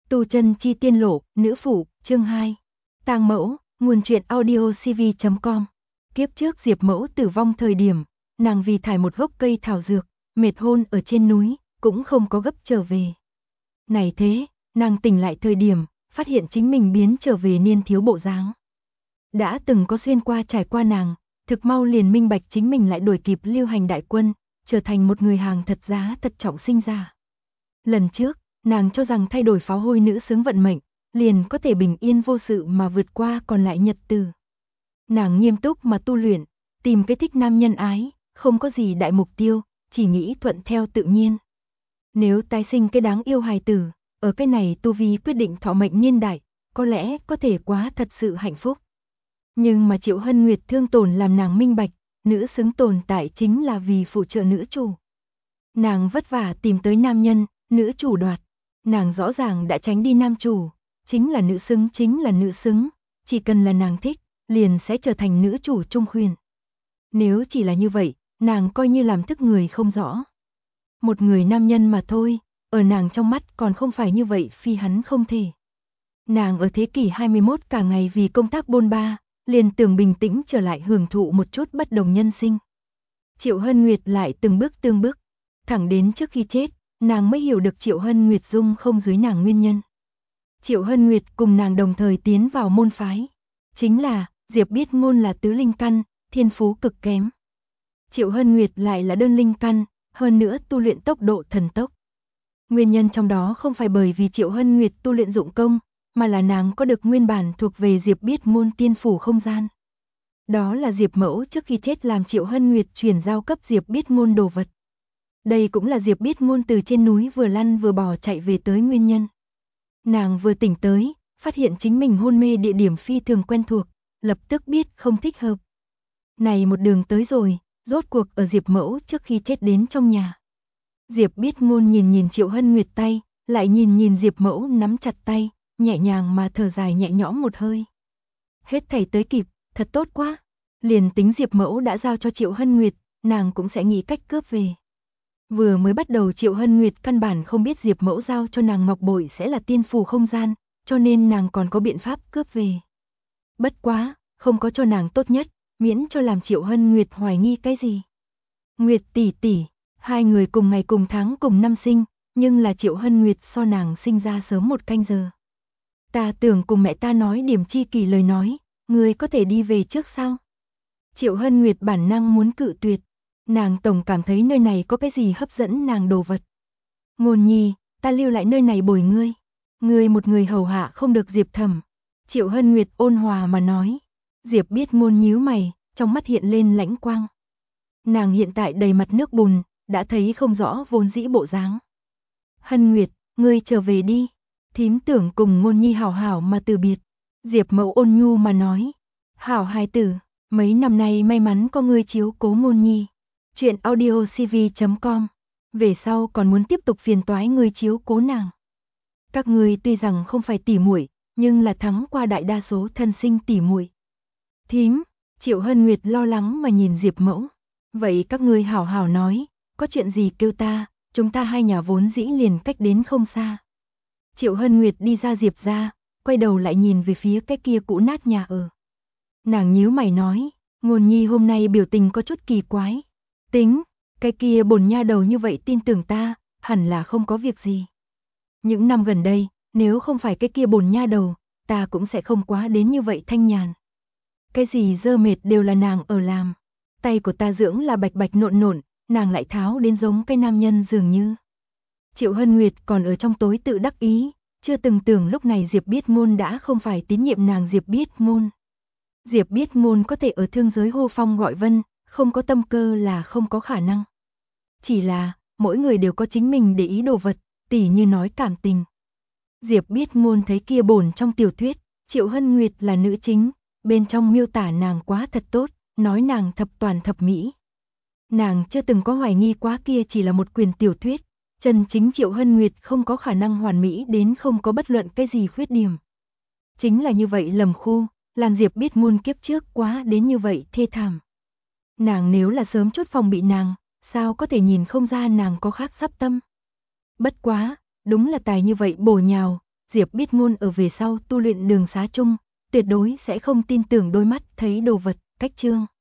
Tu chân chi tiên lộ, nữ phụ, chương 2. Tang mẫu, nguồn truyện audio cv.com. Kiếp trước Diệp mẫu tử vong thời điểm, nàng vì thải một gốc cây thảo dược, mệt hôn ở trên núi, cũng không có gấp trở về. Này thế, nàng tỉnh lại thời điểm, phát hiện chính mình biến trở về niên thiếu bộ dáng. Đã từng có xuyên qua trải qua nàng, thực mau liền minh bạch chính mình lại đuổi kịp Lưu Hành đại quân, trở thành một người hàng thật giá thật trọng sinh ra. Lần trước, nàng cho rằng thay đổi pháo hôi nữ xứng vận mệnh, liền có thể bình yên vô sự mà vượt qua còn lại nhật từ. Nàng nghiêm túc mà tu luyện, tìm cái thích nam nhân ái, không có gì đại mục tiêu, chỉ nghĩ thuận theo tự nhiên. Nếu tái sinh cái đáng yêu hài tử, ở cái này tu vi quyết định thọ mệnh niên đại, có lẽ có thể quá thật sự hạnh phúc. Nhưng mà Triệu Hân Nguyệt thương tổn làm nàng minh bạch, nữ xứng tồn tại chính là vì phụ trợ nữ chủ. Nàng vất vả tìm tới nam nhân, nữ chủ đoạt. Nàng rõ ràng đã tránh đi nam chủ, chính là nữ xứng, chỉ cần là nàng thích, liền sẽ trở thành nữ chủ trung khuyên. Nếu chỉ là như vậy, nàng coi như làm thức người không rõ. Một người nam nhân mà thôi, ở nàng trong mắt còn không phải như vậy phi hắn không thể. Nàng ở thế kỷ 21 cả ngày vì công tác bôn ba, liền tưởng bình tĩnh trở lại hưởng thụ một chút bất đồng nhân sinh. Triệu Hân Nguyệt lại từng bước, thẳng đến trước khi chết, nàng mới hiểu được Triệu Hân Nguyệt dung không dưới nàng nguyên nhân. Triệu Hân Nguyệt cùng nàng đồng thời tiến vào môn phái. Chính là, Diệp biết ngôn là tứ linh căn, thiên phú cực kém. Triệu Hân Nguyệt lại là đơn linh căn, hơn nữa tu luyện tốc độ thần tốc. Nguyên nhân trong đó không phải bởi vì Triệu Hân Nguyệt tu luyện dụng công, mà là nàng có được nguyên bản thuộc về Diệp biết ngôn tiên phủ không gian. Đó là Diệp mẫu trước khi chết làm Triệu Hân Nguyệt chuyển giao cấp Diệp biết ngôn đồ vật. Đây cũng là Diệp biết ngôn từ trên núi vừa lăn vừa bò chạy về tới nguyên nhân. Nàng vừa tỉnh tới, phát hiện chính mình hôn mê địa điểm phi thường quen thuộc, lập tức biết không thích hợp. Này một đường tới rồi, rốt cuộc ở Diệp mẫu trước khi chết đến trong nhà. Diệp biết ngôn nhìn Triệu Hân Nguyệt tay, lại nhìn Diệp mẫu nắm chặt tay, nhẹ nhàng mà thở dài nhẹ nhõm một hơi. Hết thảy tới kịp, thật tốt quá. Liền tính Diệp mẫu đã giao cho Triệu Hân Nguyệt, nàng cũng sẽ nghĩ cách cướp về. Vừa mới bắt đầu Triệu Hân Nguyệt căn bản không biết Diệp mẫu giao cho nàng ngọc bội sẽ là tiên phủ không gian, cho nên nàng còn có biện pháp cướp về. Bất quá, không có cho nàng tốt nhất, miễn cho làm Triệu Hân Nguyệt hoài nghi cái gì. Nguyệt tỷ tỷ, hai người cùng ngày cùng tháng cùng năm sinh, nhưng là Triệu Hân Nguyệt so nàng sinh ra sớm một canh giờ. Ta tưởng cùng mẹ ta nói điểm chi kỳ lời nói, ngươi có thể đi về trước sao? Triệu Hân Nguyệt bản năng muốn cự tuyệt, nàng tổng cảm thấy nơi này có cái gì hấp dẫn nàng đồ vật. Ngôn nhi, ta lưu lại nơi này bồi ngươi. Ngươi một người hầu hạ không được Diệp Thẩm. Triệu Hân Nguyệt ôn hòa mà nói. Diệp biết ngôn nhíu mày, trong mắt hiện lên lãnh quang. Nàng hiện tại đầy mặt nước bùn, đã thấy không rõ vốn dĩ bộ dáng. Hân Nguyệt, ngươi trở về đi. Thím tưởng cùng ngôn nhi hảo hảo mà từ biệt. Diệp mẫu ôn nhu mà nói. Hảo hài tử, mấy năm nay may mắn có ngươi chiếu cố ngôn nhi. Chuyện audio cv.com. Về sau còn muốn tiếp tục phiền toái ngươi chiếu cố nàng. Các ngươi tuy rằng không phải tỉ muội, nhưng là thắng qua đại đa số thân sinh tỉ muội. Thím, Triệu Hân Nguyệt lo lắng mà nhìn Diệp mẫu. Vậy các ngươi hảo hảo nói, có chuyện gì kêu ta, chúng ta hai nhà vốn dĩ liền cách đến không xa. Triệu Hân Nguyệt đi ra Diệp ra, quay đầu lại nhìn về phía cái kia cũ nát nhà ở. Nàng nhíu mày nói, ngôn nhi hôm nay biểu tình có chút kỳ quái. Tính, cái kia bổn nha đầu như vậy tin tưởng ta, hẳn là không có việc gì. Những năm gần đây, nếu không phải cái kia bổn nha đầu, ta cũng sẽ không quá đến như vậy thanh nhàn. Cái gì dơ mệt đều là nàng ở làm. Tay của ta dưỡng là bạch bạch nộn nộn, nàng lại tháo đến giống cái nam nhân dường như. Triệu Hân Nguyệt còn ở trong tối tự đắc ý, chưa từng tưởng lúc này Diệp biết ngôn đã không phải tín nhiệm nàng Diệp biết ngôn. Diệp biết ngôn có thể ở thương giới hô phong gọi vân, không có tâm cơ là không có khả năng. Chỉ là, mỗi người đều có chính mình để ý đồ vật, tỉ như nói cảm tình. Diệp biết ngôn thấy kia bổn trong tiểu thuyết, Triệu Hân Nguyệt là nữ chính, bên trong miêu tả nàng quá thật tốt, nói nàng thập toàn thập mỹ. Nàng chưa từng có hoài nghi quá kia chỉ là một quyển tiểu thuyết, chân chính Triệu Hân Nguyệt không có khả năng hoàn mỹ đến không có bất luận cái gì khuyết điểm. Chính là như vậy lầm khu, làm Diệp biết ngôn kiếp trước quá đến như vậy thê thảm. Nàng nếu là sớm chốt phòng bị nàng, sao có thể nhìn không ra nàng có khác sắp tâm. Bất quá, đúng là tài như vậy bổ nhào, Diệp Biết Ngôn ở về sau tu luyện đường xá chung, tuyệt đối sẽ không tin tưởng đôi mắt thấy đồ vật, cách chương.